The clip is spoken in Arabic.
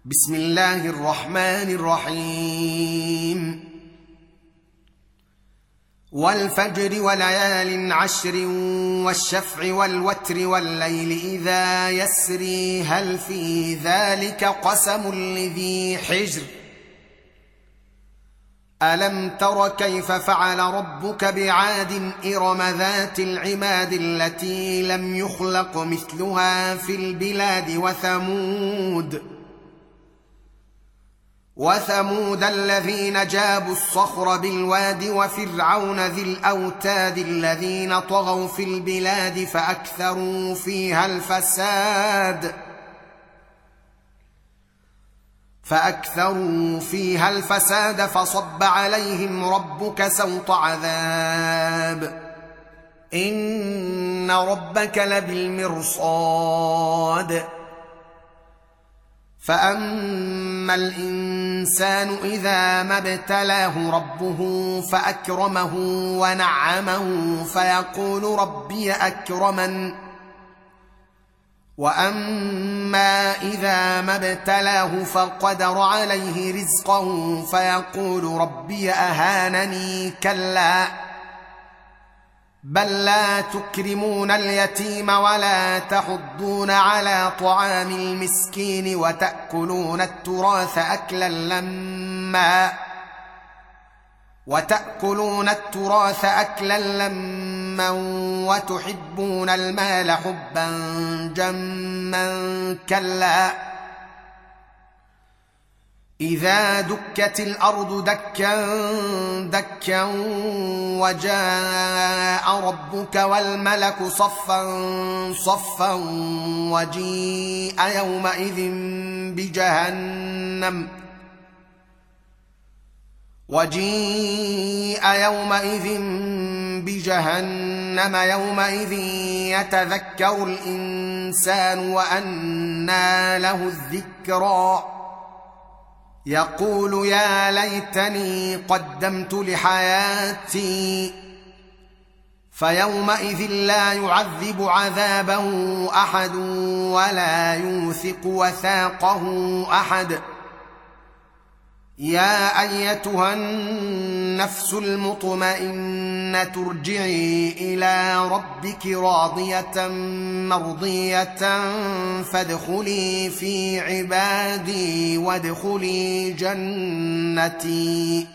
بسم الله الرحمن الرحيم والفجر وليال عشر والشفع والوتر والليل إذا يسري هل في ذلك قسم لذي حجر ألم تر كيف فعل ربك بعاد إرم ذات العماد التي لم يخلق مثلها في البلاد وثمود الذين جابوا الصخر بالواد وفرعون ذي الأوتاد الذين طغوا في البلاد فأكثروا فيها الفساد فصب عليهم ربك سوط عذاب إن ربك لبالمرصاد فأما الإنسان إذا ما ابتلاه ربه فأكرمه ونعمه فيقول ربي أكرمن وأما إذا ما ابتلاه فقدر عليه رزقه فيقول ربي أهانني كلا بل لا تكرمون اليتيم ولا تحضون على طعام المسكين وتأكلون التراث أكلا لما وتحبون المال حبا جما كلا إذا دكت الأرض دكا دكا وجاء ربك والملك صفا صفا وجيء يومئذ بجهنم يومئذ يتذكر الإنسان وأنى له الذكرى يقول يا ليتني قدمت لحياتي فيومئذ لا يعذب عذابه أحد ولا يوثق وثاقه أحد يا أيتها النفس المطمئنة ارجعي إلى ربك راضية مرضية فادخلي في عبادي وادخلي جنتي